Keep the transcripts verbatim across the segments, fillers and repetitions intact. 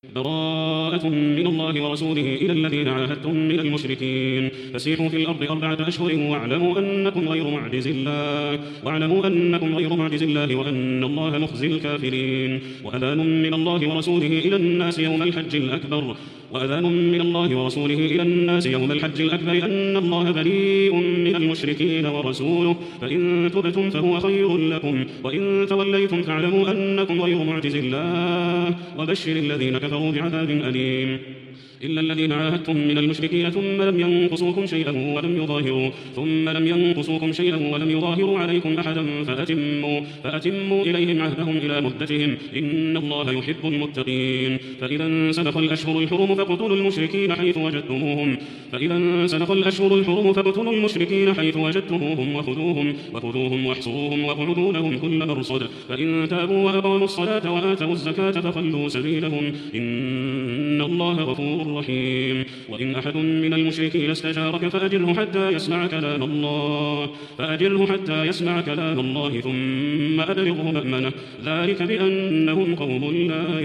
براءة من الله ورسوله إلى الذين عاهدتم من المشركين فسيحوا في الأرض أربعة أشهر واعلموا أنكم غير معجز الله واعلموا أنكم غير معجز الله وأن الله مخزي الكافرين وأذان من الله ورسوله إلى الناس يوم الحج الأكبر وأذان من الله ورسوله إلى الناس يوم الحج الأكبر أن الله بريء من المشركين ورسوله فإن تبتم فهو خير لكم وإن توليتم فاعلموا أنكم غير معجز الله وبشر الذين كفروا بعذاب أليم إلا الذين عاهدتم من المشركين ثم لم ينقصوكم شيئا ولم يظاهروا ثم لم ينقصوكم شيئا ولم يظاهروا عليكم أحدا فأتموا فأتموا إليهم عهدهم إلى مدتهم إن الله يحب المتقين فإذا انسلخ الأشهر الحرم فاقتلوا المشركين حيث وجدتموهم فإذا انسلخ الأشهر الحرم فاقتلوا المشركين حيث وجدتموهم وخذوهم وخذوهم واحصروهم واقعدوا لهم كل مرصد فإن تابوا وأقاموا الصلاة وآتوا الزكاة فخلوا سبيلهم إن الله غفور رحيم وإن أحد من المشركين استجارك فأجره حتى يسمع كلام الله فأجره حتى يسمع كلام الله ثم أبلغه مأمنه ذلك بأنهم قوم لا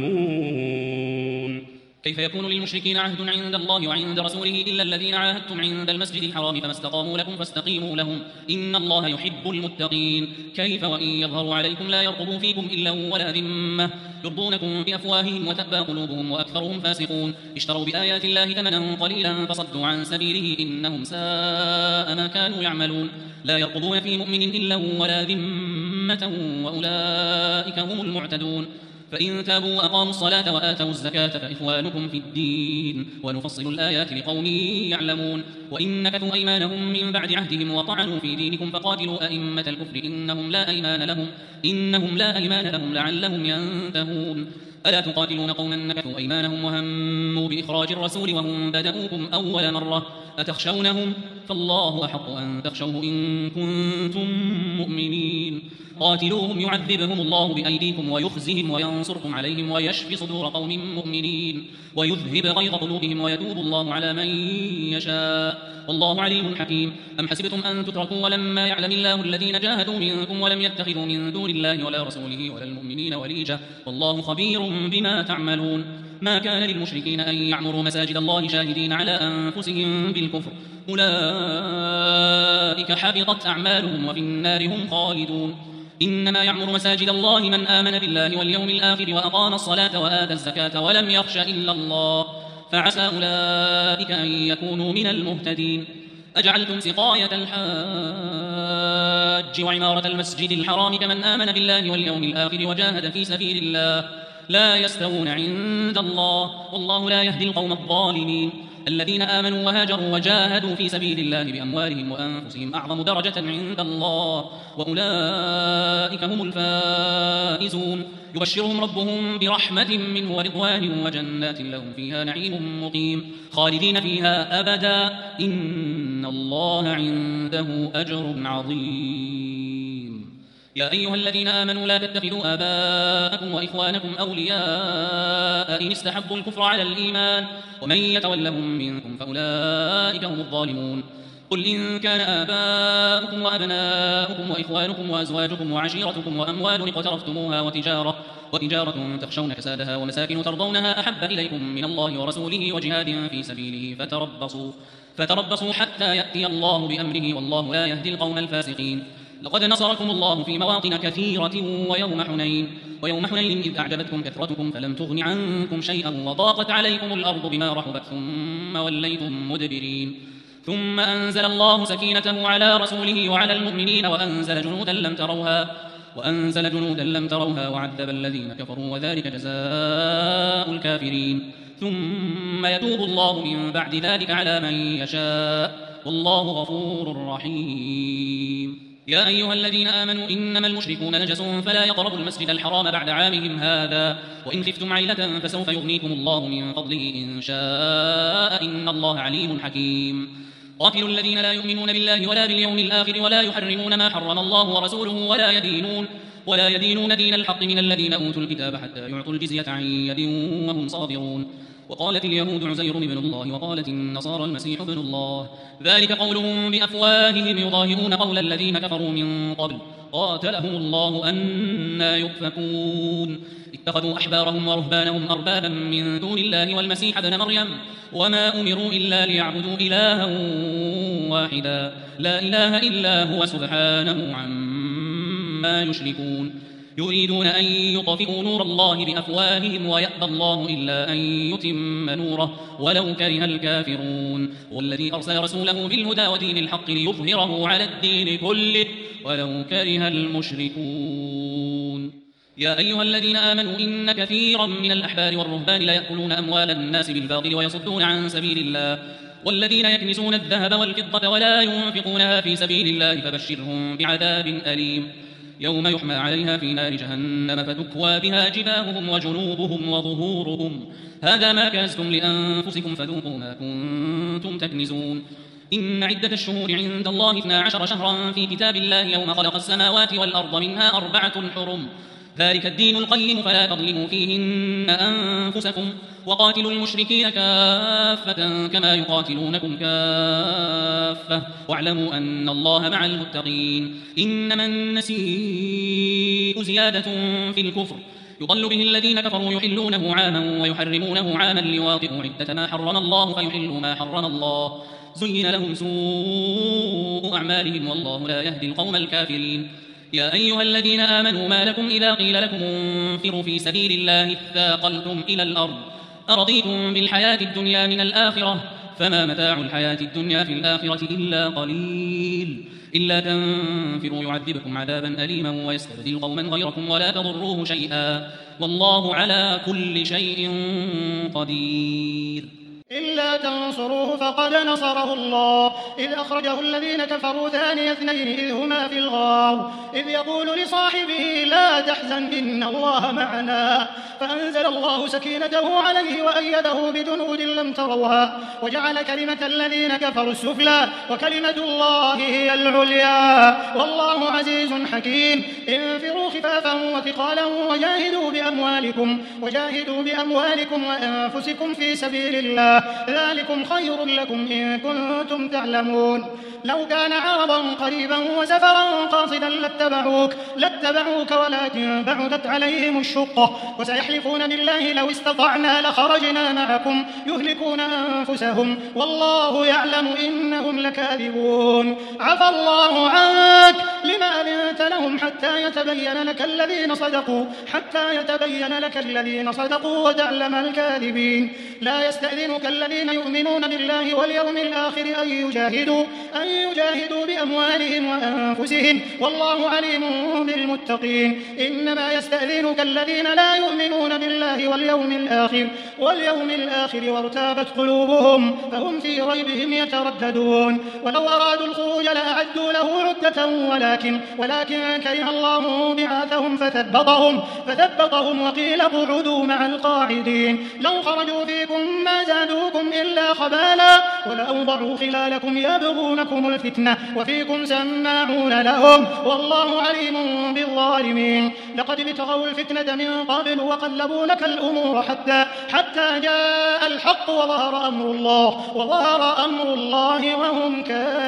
يعلمون كيف يكون للمشركين عهد عند الله وعند رسوله إلا الذين عاهدتم عند المسجد الحرام فما استقاموا لكم فاستقيموا لهم إن الله يحب المتقين كيف وإن يظهروا عليكم لا يرقبوا فيكم إلا ولا ذمة يرضونكم بأفواههم وتأبى قلوبهم وأكثرهم فاسقون اشتروا بآيات الله ثمنا قليلا فصدوا عن سبيله إنهم ساء ما كانوا يعملون لا يرقبون في مؤمن إلا ولا ذمة وأولئك هم المعتدون فإن تابوا وأقاموا الصلاة وآتوا الزكاة فإخوانكم في الدين ونفصل الآيات لقوم يعلمون وإن نكثوا أيمانهم من بعد عهدهم وطعنوا في دينكم فقاتلوا أئمة الكفر إنهم لا أيمان لهم إنهم لا أيمان لهم لعلهم ينتهون ألا تقاتلون قوما نكثوا أيمانهم وهموا بإخراج الرسول وهم بدأوكم أول مرة أتخشونهم فالله أحق أن تخشوه إن كنتم مؤمنين قاتلوهم يعذبهم الله بأيديكم ويخزهم وينصركم عليهم ويشفي صدور قوم مؤمنين ويذهب غيظ قلوبهم ويتوب الله على من يشاء والله عليم حكيم أم حسبتم أن تتركوا ولما يعلم الله الذين جاهدوا منكم ولم يتخذوا من دون الله ولا رسوله ولا المؤمنين وليجة والله خبير بما تعملون ما كان للمشركين أن يعمروا مساجد الله شاهدين على أنفسهم بالكفر أولئك حبطت أعمالهم وفي النار هم خالدون إنما يعمر مساجد الله من آمن بالله واليوم الآخر وأقام الصلاة وآتى الزكاة ولم يخش إلا الله فعسى أولئك أن يكونوا من المهتدين أجعلتم سقاية الحاج وعمارة المسجد الحرام كمن آمن بالله واليوم الآخر وجاهد في سبيل الله لا يستوون عند الله والله لا يهدي القوم الظالمين الذين آمنوا وهاجروا وجاهدوا في سبيل الله بأموالهم وأنفسهم أعظم درجة عند الله وأولئك هم الفائزون يبشرهم ربهم برحمة منه ورضوان وجنات لهم فيها نعيم مقيم خالدين فيها أبدا إن الله عنده أجر عظيم يا أيها الذين آمنوا لا تتخذوا آباءكم وإخوانكم أولياء إن استحبوا الكفر على الإيمان ومن يتولهم منكم فأولئك هم الظالمون قل إن كان آباؤكم وأبناؤكم وإخوانكم وأزواجكم وعشيرتكم وأموال اقترفتموها وتجارة وتجارة تخشون كسادها ومساكن ترضونها أحب إليكم من الله ورسوله وجهاد في سبيله فتربصوا فتربصوا حتى يأتي الله بأمره والله لا يهدي القوم الفاسقين لقد نصركم الله في مواطن كثيرة ويوم حنين ويوم حنين إذ أعجبتكم كثرتكم فلم تغن عنكم شيئا وضاقت عليكم الأرض بما رحبت ثم وليتم مدبرين ثم أنزل الله سكينته على رسوله وعلى المؤمنين وأنزل جنودا لم تروها وأنزل جنودا لم تروها وعذب الذين كفروا وذلك جزاء الكافرين ثم يتوب الله من بعد ذلك على من يشاء والله غفور رحيم يا أيها الذين آمنوا إنما المشركون نجس فلا يقربوا المسجد الحرام بعد عامهم هذا وإن خفتم عيلة فسوف يغنيكم الله من فضله إن شاء إن الله عليم حكيم قاتلوا الذين لا يؤمنون بالله ولا باليوم الآخر ولا يحرمون ما حرم الله ورسوله ولا يدينون ولا يدينون دين الحق من الذين أوتوا الكتاب حتى يعطوا الجزية عن يد وهم صاغرون وقالت اليهود عزير ابن الله وقالت النصارى المسيح ابن الله ذلك قولهم بأفواههم يضاهئون قول الذين كفروا من قبل قاتلهم الله أنى يؤفكون اتخذوا أحبارهم ورهبانهم أربابا من دون الله والمسيح ابن مريم وما أمروا إلا ليعبدوا إلها واحدا لا إله إلا هو سبحانه عما يشركون يريدون أن يطفئوا نور الله بأفواههم ويأبى الله إلا أن يتم نوره ولو كره الكافرون والذي أرسل رسوله بالهدى ودين الحق ليظهره على الدين كله ولو كره المشركون يا أيها الذين آمنوا إن كثيرا من الأحبار والرهبان ليأكلون أموال الناس بالباطل ويصدون عن سبيل الله والذين يكنزون الذهب والفضة ولا ينفقونها في سبيل الله فبشرهم بعذاب أليم يوم يحمى عليها في نار جهنم فتكوى بها جباههم وجنوبهم وظهورهم هذا ما كنزتم لأنفسكم فذوقوا ما كنتم تكنزون إن عدة الشهور عند الله اثنا عشر شهرا في كتاب الله يوم خلق السماوات والأرض منها أربعة حرم ذلك الدين القيم فلا تظلموا فيهن أنفسكم وقاتلوا المشركين كافة كما يقاتلونكم كافة واعلموا أن الله مع المتقين إنما النسيء زيادة في الكفر يضل به الذين كفروا يحلونه عاما ويحرمونه عاما ليواطئوا عدة ما حرم الله فيحلوا ما حرم الله زين لهم سوء أعمالهم والله لا يهدي القوم الكافرين يا أيها الذين آمنوا ما لكم إذا قيل لكم انفروا في سبيل الله اثاقلتم إلى الأرض أرضيتم بالحياة الدنيا من الآخرة فما متاع الحياة الدنيا في الآخرة إلا قليل إلا تنفروا يعذبكم عذابا أليما ويستبدل قوما غيركم ولا تضروه شيئا والله على كل شيء قدير إلا تنصروه فقد نصره الله إذ أخرجه الذين كفروا ثاني اثنين إذ هما في الغار إذ يقول لصاحبه لا تحزن إن الله معنا فأنزل الله سكينته عليه وأيده بجنود لم تروها وجعل كلمة الذين كفروا السفلى وكلمة الله هي العليا والله عزيز حكيم انفروا خفافا وثقالا وجاهدوا بأموالكم وجاهدوا بأموالكم وأنفسكم في سبيل الله ذلكم خير لكم إن كنتم تعلمون لو كان عرضا قريبا وسفرا قاصدا لاتبعوك لاتبعوك ولكن بعدت عليهم الشقة وسيحلفون بالله لو استطعنا لخرجنا معكم يهلكون أنفسهم والله يعلم إنهم لكاذبون عفى الله عنك لما أذنت لهم حتى يتبين لك الذين صدقوا حتى يتبين لك الذين صدقوا وتعلم الكاذبين لا يستأذنك الذين يؤمنون بالله واليوم الآخر أن يجاهدوا أن يجاهدوا بأموالهم وأنفسهم والله عليم بالمتقين إنما يستأذنك الذين لا يؤمنون بالله واليوم الآخر واليوم الآخر وارتابت قلوبهم فهم في ريبهم يترددون ولو أرادوا الخروج لأعدوا له عدة ولكن ولكن كره الله بعاثهم فثبطهم فثبطهم وقيل اقعدوا مع القاعدين لو خرجوا فيكم ما زادوكم إلا خبالا ولأوضعوا خلالكم يبغونكم الفتنة وفيكم سماعون لهم والله عليم بالظالمين لقد ابتغوا الفتنة من قبل وقلبوا لك الأمور حتى حتى جاء الحق وظهر أمر الله وظهر أمر الله وهم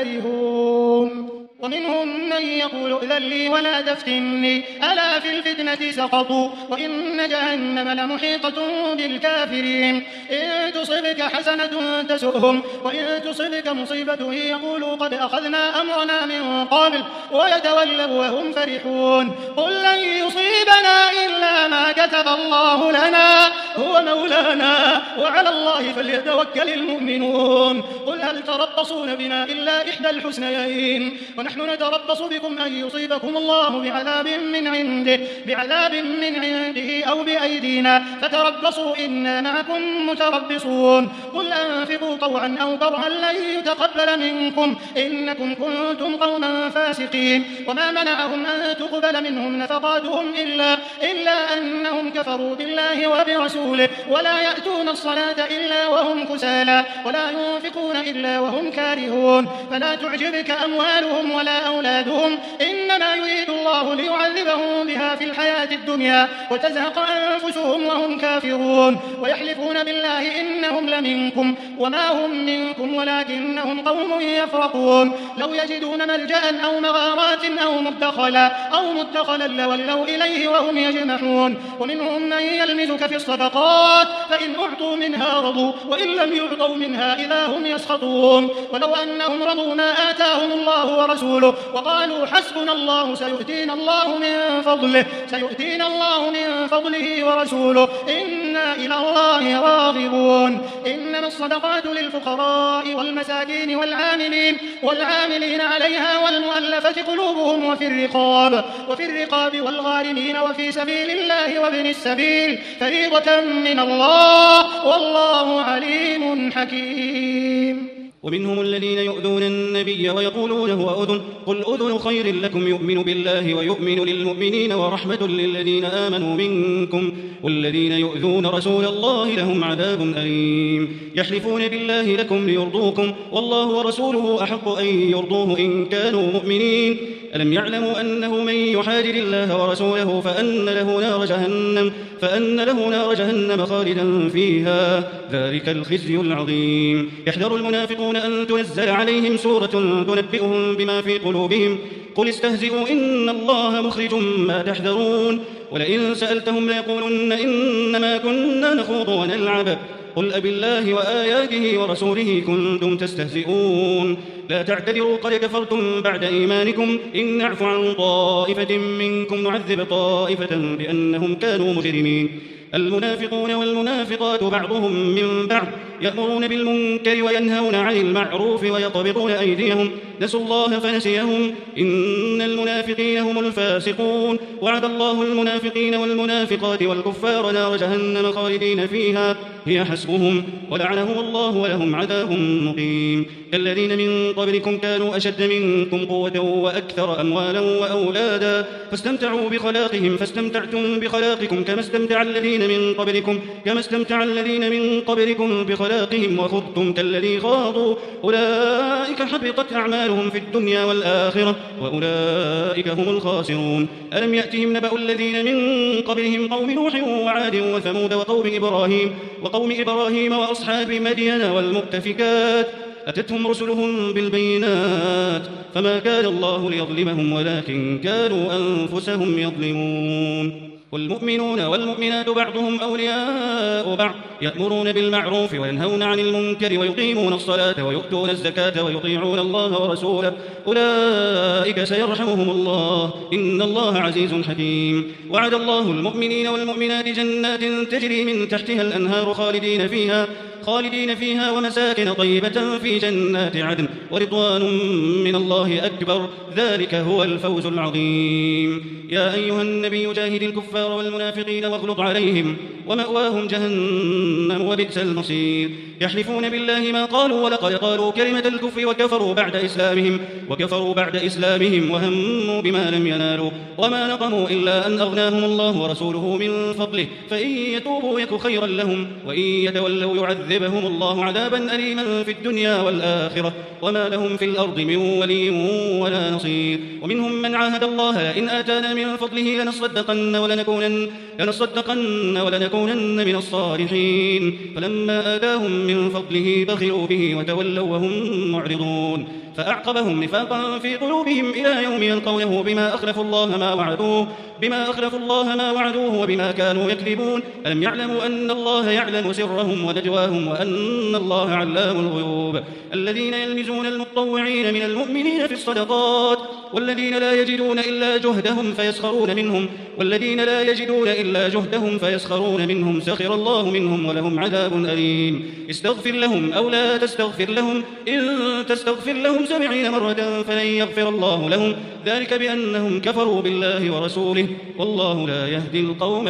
كارهون ومنهم من يقول ائذن لي ولا تفتني ألا في الفتنة سقطوا وإن جهنم لمحيطة بالكافرين إن تصبك حسنة تسؤهم وإن تصبك مصيبة يقولوا قد أخذنا أمرنا من قبل ويتولوا وهم فرحون قل لن يصيبنا إلا ما كتب الله لنا هو مولانا وعلى الله فليتوكل المؤمنون قل هل تربصون بنا إلا إحدى الحسنيين ونحن نتربص بكم أن يصيبكم الله بعذاب من عنده بعذاب من عنده أو بأيدينا فتربصوا إنا معكم متربصون قل أنفقوا طوعا أو كرها لن يتقبل منكم إنكم كنتم قوما فاسقين وما منعهم أن تقبل منهم نفقاتهم إلا, إلا أنهم كفروا بالله وبرسوله ولا يأتون الصلاة إلا وهم كسالى ولا ينفقون إلا وهم كارهون فلا تعجبك أموالهم ولا أولادهم إنما إنما يريد الله ليعذبهم بها في الحياة الدنيا وتزهق أنفسهم وهم كافرون ويحلفون بالله إنهم لمنكم وما هم منكم ولكنهم قوم يفرقون لو يجدون ملجأ أو مغارات أو مدخلا أو مدخلا لولوا إليه وهم يجمحون ومنهم من يلمزك في الصدقات فإن أعطوا منها رضوا وإن لم يعطوا منها إذا هم يسخطون ولو أنهم رضوا ما آتاهم الله ورسوله وقالوا حسبنا الله سيؤتينا الله من فضله سيؤتينا الله من فضله ورسوله إنا إلى الله راغبون إنما الصدقات للفقراء والمساكين والعاملين والعاملين عليها والمؤلفة قلوبهم وفي الرقاب وفي الرقاب والغارمين وفي سبيل الله وابن السبيل فريضة من الله والله عليم حكيم. ومنهم الذين يؤذون النبي ويقولون هو أذن قل أذن خير لكم يؤمن بالله ويؤمن للمؤمنين ورحمة للذين آمنوا منكم والذين يؤذون رسول الله لهم عذاب أليم يحلفون بالله لكم ليرضوكم والله ورسوله أحق أن يرضوه إن كانوا مؤمنين ألم يعلموا أنه من يحادد الله ورسوله فأن له نار جهنم فأن له نار جهنم خالدا فيها ذلك الخزي العظيم يحذر المنافقون أن تنزل عليهم سورة تنبئهم بما في قلوبهم قل استهزئوا إن الله مخرج ما تحذرون ولئن سألتهم ليقولن إنما كنا نخوض ونلعب قل أبالله وآياته ورسوله كنتم تستهزئون لا تعتذروا قد كفرتم بعد إيمانكم إن نعفو عن طائفة منكم نعذب طائفة بأنهم كانوا مجرمين المنافقون والمنافقات بعضهم من بعض يأمرون بالمنكر وينهون عن المعروف ويقبضون أيديهم نسوا الله فنسيهم إن المنافقين هم الفاسقون وعد الله المنافقين والمنافقات والكفار نار جهنم خالدين فيها هي حسبهم ولعنهم الله ولهم عذاب مقيم كالذين من قبلكم كانوا أشد منكم قوة وأكثر أموالا وأولادا فاستمتعوا بخلاقهم فاستمتعتم بخلاقكم كما استمتع الذين من قبلكم كما استمتع الذين من قبلكم بخلاقهم وخضتم كالذي خاضوا أولئك حبطت أعمالهم في الدنيا والآخرة وأولئك هم الخاسرون ألم يأتهم نبأ الذين من قبلهم قوم نوح وعاد وثمود وقوم إبراهيم وقوم إبراهيم وأصحاب مدين والمؤتفكات أتتهم رسلهم بالبينات فما كان الله ليظلمهم ولكن كانوا أنفسهم يظلمون والمؤمنون والمؤمنات بعضهم أولياء بعض يأمرون بالمعروف وينهون عن المنكر ويقيمون الصلاة ويؤتون الزكاة ويطيعون الله ورسوله أولئك سيرحمهم الله إن الله عزيز حكيم وعد الله المؤمنين والمؤمنات جنات تجري من تحتها الأنهار خالدين فيها خالدين فيها ومساكن طيبة في جنات عدن ورضوان من الله أكبر ذلك هو الفوز العظيم يا أيها النبي جاهد الكفار والمنافقين واغلظ عليهم ومأواهم جهنم وبئس المصير يحلفون بالله ما قالوا ولقد قالوا كلمة الكفر وكفروا بعد إسلامهم وكفروا بعد إسلامهم وهموا بما لم ينالوا وما نقموا إلا أن أغناهم الله ورسوله من فضله فإن يتوبوا يك خيرا لهم وإن يتولوا يعذبهم الله عذابا أليما في الدنيا والآخرة وما لهم في الأرض من ولي ولا نصير ومنهم من عاهد الله لئن آتانا من فضله لنصدقن ولنكونن, لنصدقن ولنكونن من الصالحين فلما آتاهم من فضله بخلوا به وتولوا وهم معرضون فأعقبهم نفاقا في قلوبهم إلى يوم يلقونه بما أخلفوا الله ما وعدوه بما أخلفوا الله ما وعدوه وبما كانوا يكذبون ألم يعلموا أن الله يعلم سرهم ونجواهم وأن الله علام الغيوب الذين يلمزون المتطوعين من المؤمنين في الصدقات والذين لا يجدون إلا جهدهم فيسخرون منهم والذين لا يجدون إلا جهدهم فيسخرون منهم سخر الله منهم ولهم عذاب أليم استغفر لهم أو لا تستغفر لهم إن تستغفر لهم سبعين مرة فلن يغفر الله لهم ذلك بأنهم كفروا بالله ورسوله والله لا يهدي القوم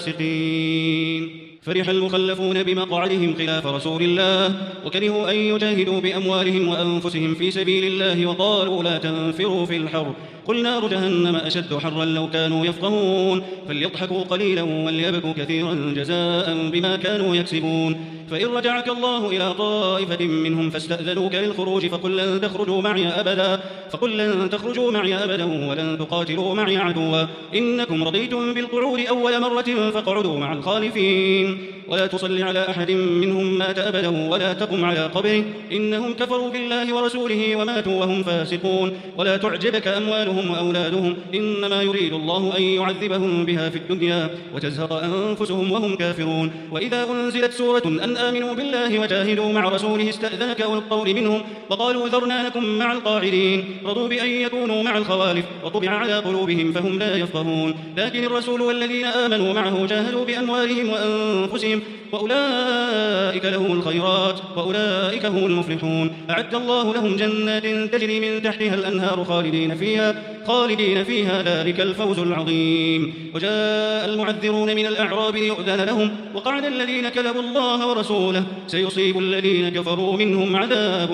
الفاسقين فرح المخلفون بمقعدهم خلاف رسول الله وكرهوا أن يجاهدوا بأموالهم وأنفسهم في سبيل الله وقالوا لا تنفروا في الحر قل نار جهنم أشد حرا لو كانوا يفقهون فليضحكوا قليلا وليبكوا كثيرا جزاء بما كانوا يكسبون فإن رجعك الله إلى طائفة منهم فاستأذنوك للخروج فقل لن تخرجوا معي أبدا فقل لن تخرجوا معي أبدا ولن تقاتلوا معي عدوا إنكم رضيتم بالقعود أول مرة فاقعدوا مع الخالفين ولا تصل على أحد منهم مات أبدا ولا تقم على قبره إنهم كفروا بالله ورسوله وماتوا وهم فاسقون ولا تعجبك أموالهم وأولادهم إنما يريد الله أن يعذبهم بها في الدنيا وتزهق أنفسهم وهم كافرون وإذا أنزلت سورة أن آمنوا بالله وجاهدوا مع رسوله استأذنك أولو الطول منهم وقالوا ذرنا لكم مع القاعدين رضوا بأن يكونوا مع الخوالف وطبع على قلوبهم فهم لا يفقهون لكن الرسول والذين آمنوا معه جاهدوا بأموالهم وأنفسهم وأولئك لهم الخيرات وأولئك هم المفلحون أعد الله لهم جنات تجري من تحتها الأنهار خالدين فيها خالدين فيها ذلك الفوز العظيم وجاء المعذرون من الأعراب ليؤذن لهم وقعد الذين كذبوا الله ورسوله سيصيب الذين كفروا منهم عذاب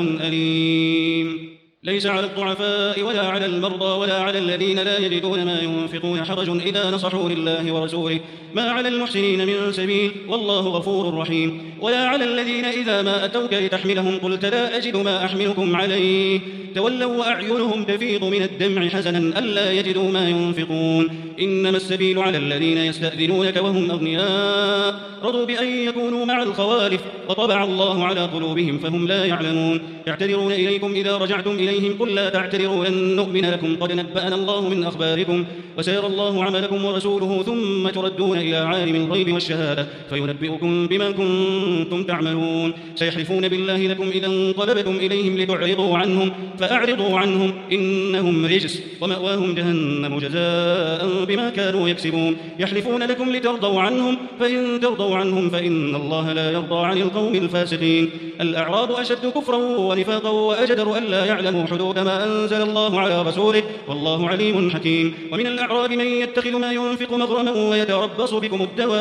أليم ليس على الضعفاء ولا على المرضى ولا على الذين لا يجدون ما ينفقون حرج إذا نصحوا لله ورسوله ما على المحسنين من سبيل والله غفور رحيم ولا على الذين إذا ما أتوك لتحملهم قلت لا أجد ما أحملكم عليه تولوا وأعينهم تفيض من الدمع حزنا ألا يجدوا ما ينفقون إنما السبيل على الذين يستأذنونك وهم أغنياء رضوا بأن يكونوا مع الخوالف وطبع الله على قلوبهم فهم لا يعلمون يعتذرون إليكم إذا رجعتم إليهم قل لا تعتذروا لن نؤمن لكم قد نبأنا الله من أخباركم وسيرى الله عملكم ورسوله ثم تردون إلى عالم الغيب والشهادة فينبئكم بما كنتم تعملون سيحلفون بالله لكم إذا انقلبتم إليهم لتعرضوا عنهم فأعرضوا عنهم إنهم رجس ومأواهم جهنم جزاء بما كانوا يكسبون يحلفون لكم لترضوا عنهم فإن ترضوا عنهم فإن الله لا يرضى عن القوم الفاسقين الأعراب أشد كفرا ونفاقا وأجدر ألا يعلموا حدود ما أنزل الله على رسوله والله عليم حكيم ومن الأعراب من يتخذ ما ينفق مغرما ويتربص بكم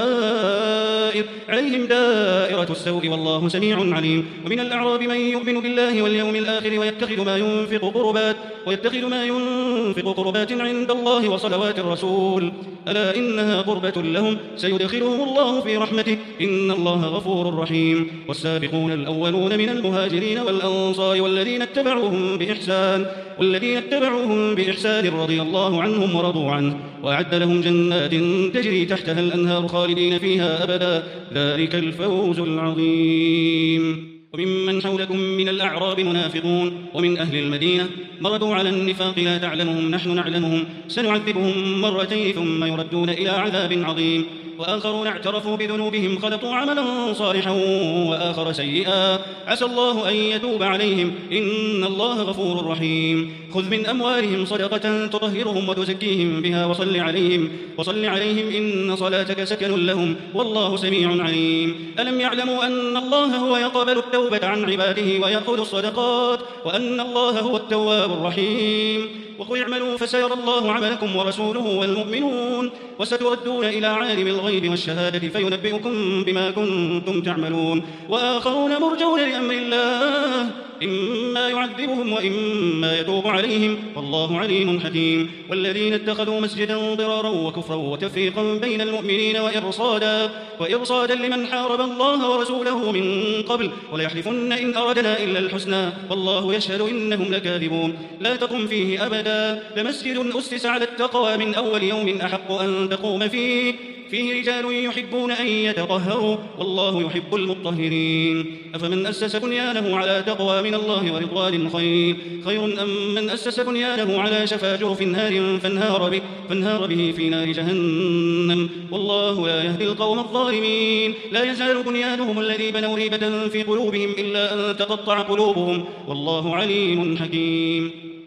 الدوائر عليهم دائرة السوء والله سميع عليم ومن الأعراب من يؤمن بالله واليوم الآخر ويتخذ ما ينفق قربات ويتخذ ما ينفق قربات عند الله وصلوات الرسول ألا إنها قربة لهم سيدخلهم الله في رحمته إن الله غفور رحيم والسابقون الأولون من المهاجرين والأنصار والذين اتبعوهم بإحسان والذين اتبعوهم بإحسان رضي الله عنهم ورضوا عنه وأعد لهم جنات تجري تحتها الأنهار خالدين فيها أبدا ذلك الفوز العظيم وممن حولكم من الأعراب منافقون ومن أهل المدينة مردوا على النفاق لا تعلمهم نحن نعلمهم سنعذبهم مرتين ثم يردون إلى عذاب عظيم وآخرون اعترفوا بذنوبهم خلطوا عملا صالحا وآخر سيئا عسى الله أن يتوب عليهم إن الله غفور رحيم خذ من أموالهم صدقة تطهرهم وتزكيهم بها وصل عليهم وصل عليهم إن صلاتك سكن لهم والله سميع عليم ألم يعلموا أن الله هو يقبل التوبة عن عباده ويأخذ الصدقات وأن الله هو التواب الرحيم وقل اعملوا فسيرى الله عملكم ورسوله والمؤمنون وستردون إلى عالم الغيب والشهادة فينبئكم بما كنتم تعملون وآخرون مرجون لأمر الله إما يعذبهم وإما يتوب عليهم والله عليم حكيم والذين اتخذوا مسجدا ضرارا وكفرا وتفريقا بين المؤمنين وإرصادا وإرصادا لمن حارب الله ورسوله من قبل وليحلفن إن أردنا إلا الحسنى والله يشهد إنهم لكاذبون لا تقم فيه أبدا لمسجد أسس على التقوى من أول يوم أحق أن تقوم فيه فيه رجال يحبون أن يتطهروا والله يحب المطهرين أفمن أسس بنيانه على تقوى من الله ورضوان خير خير أم من أسس بنيانه على شفا جرف نار فانهار به, فانهار به في نار جهنم والله لا يهدي القوم الظالمين لا يزال بنيانهم الذي بنوا ريبة في قلوبهم إلا أن تقطع قلوبهم والله عليم حكيم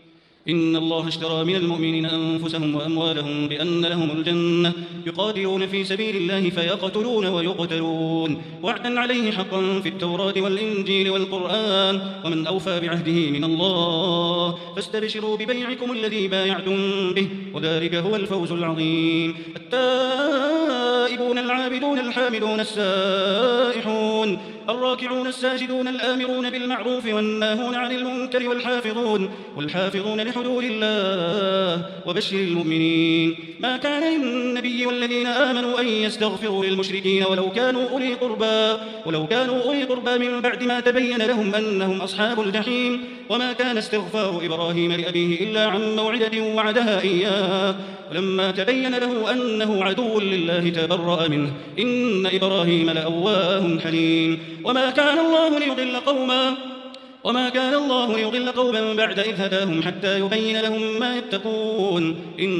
إن الله اشترى من المؤمنين أنفسهم وأموالهم بأن لهم الجنة يقاتلون في سبيل الله فيقتلون ويقتلون وعدا عليه حقا في التوراة والإنجيل والقرآن ومن أوفى بعهده من الله فاستبشروا ببيعكم الذي بايعتم به وذلك هو الفوز العظيم التائبون العابدون الحامدون السائحون الراكعون الساجدون الآمرون بالمعروف والناهون عن المنكر والحافظون والحافظون لحدود الله وبشر المؤمنين ما كان للنبي والذين آمنوا أن يستغفروا للمشركين ولو كانوا أولي قربى ولو كانوا أولي قربى من بعد ما تبين لهم أنهم أصحاب الجحيم وما كان استغفار إبراهيم لأبيه إلا عن موعدة وعدها إياه ولما تبين له أنه عدو لله تبرأ منه إن إبراهيم لأواه حليم وما كان الله ليضل قوما وما كان الله ليضل قوما بعد إذ هداهم حتى يبين لهم ما يتقون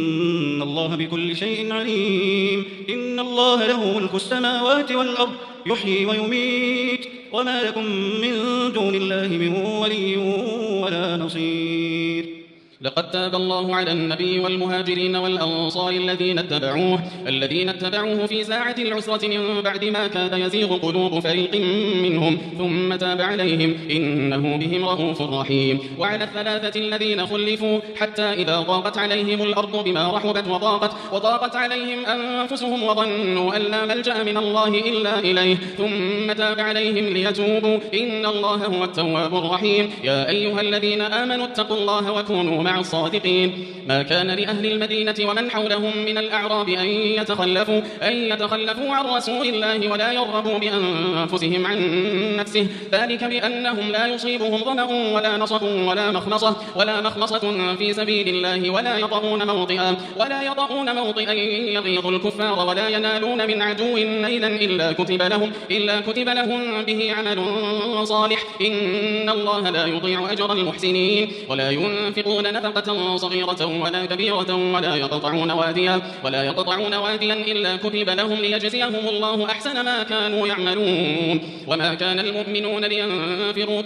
إن الله بكل شيء عليم إن الله له ملك السماوات والأرض يحيي ويميت وما لكم من دون الله من ولي ولا نصير لقد تاب الله على النبي والمهاجرين والأنصار الذين اتبعوه الذين اتبعوه في ساعة العسرة من بعد ما كاد يزيغ قلوب فريق منهم ثم تاب عليهم إنه بهم رؤوف رحيم وعلى الثلاثة الذين خلفوا حتى إذا ضاقت عليهم الأرض بما رحبت وضاقت وضاقت عليهم أنفسهم وظنوا أن لا ملجأ من الله إلا إليه ثم تاب عليهم ليتوبوا إن الله هو التواب الرحيم يا أيها الذين آمنوا اتقوا الله وكونوا مع الصادقين ما كان لأهل المدينة ومن حولهم من الأعراب أن يتخلفوا أن يتخلفوا عن رسول الله ولا يرغبوا بأنفسهم عن نفسه ذلك بأنهم لا يصيبهم ظمأ ولا نصب ولا مخمصة ولا مخمصة في سبيل الله ولا يطؤون موطئا ولا يطؤون موطئا يغيظ الكفار ولا ينالون من عدو نيلا إلا كتب لهم إلا كتب لهم به عمل صالح إن الله لا يضيع أجر المحسنين ولا ينفقون نفقة صغيرة ولا كبيرة ولا يقطعون واديا ولا يقطعون واديا إلا كتب لهم ليجزيهم الله أحسن ما كانوا يعملون وما كان المؤمنون لينفروا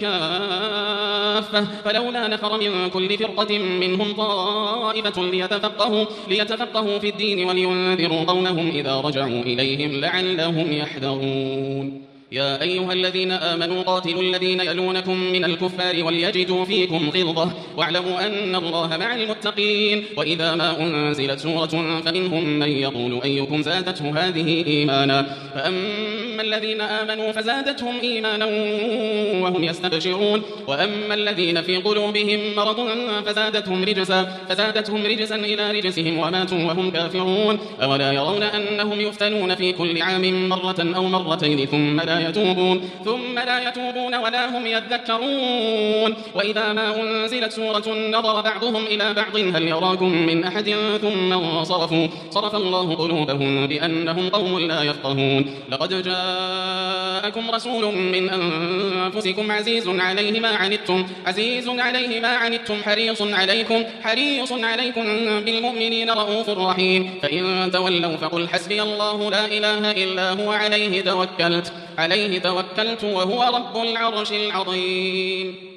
كافة فلولا نفر من كل فرقة منهم طائفة ليتفقهوا ليتفقهوا في الدين ولينذروا قومهم إذا رجعوا إليهم لعلهم يحذرون يا أيها الذين آمنوا قاتلوا الذين يلونكم من الكفار وليجدوا فيكم غلظة واعلموا أن الله مع المتقين وإذا ما أنزلت سورة فمنهم من يقول أيكم زادته هذه إيمانا فأما الذين آمنوا فزادتهم إيمانا وهم يستبشرون وأما الذين في قلوبهم مرض فزادتهم رجسا فزادتهم رجسا إلى رجسهم وماتوا وهم كافرون أولا يرون أنهم يفتنون في كل عام مرة أو مرتين ثم لا يتوبون ثم لا يتوبون ولا هم يذكرون وإذا ما أنزلت سورة نظر بعضهم إلى بعض هل يراكم من أحد ثم انصرفوا صرف الله قلوبهم بأنهم قوم لا يفقهون لقد جاءكم رسول من أنفسكم عزيز عليه ما عنتم عزيز عليه ما عنتم حريص عليكم حريص عليكم بالمؤمنين رؤوف رحيم فإن تولوا فقل حسبي الله لا إله إلا هو عليه توكلت عليه توكلت وهو رب العرش العظيم.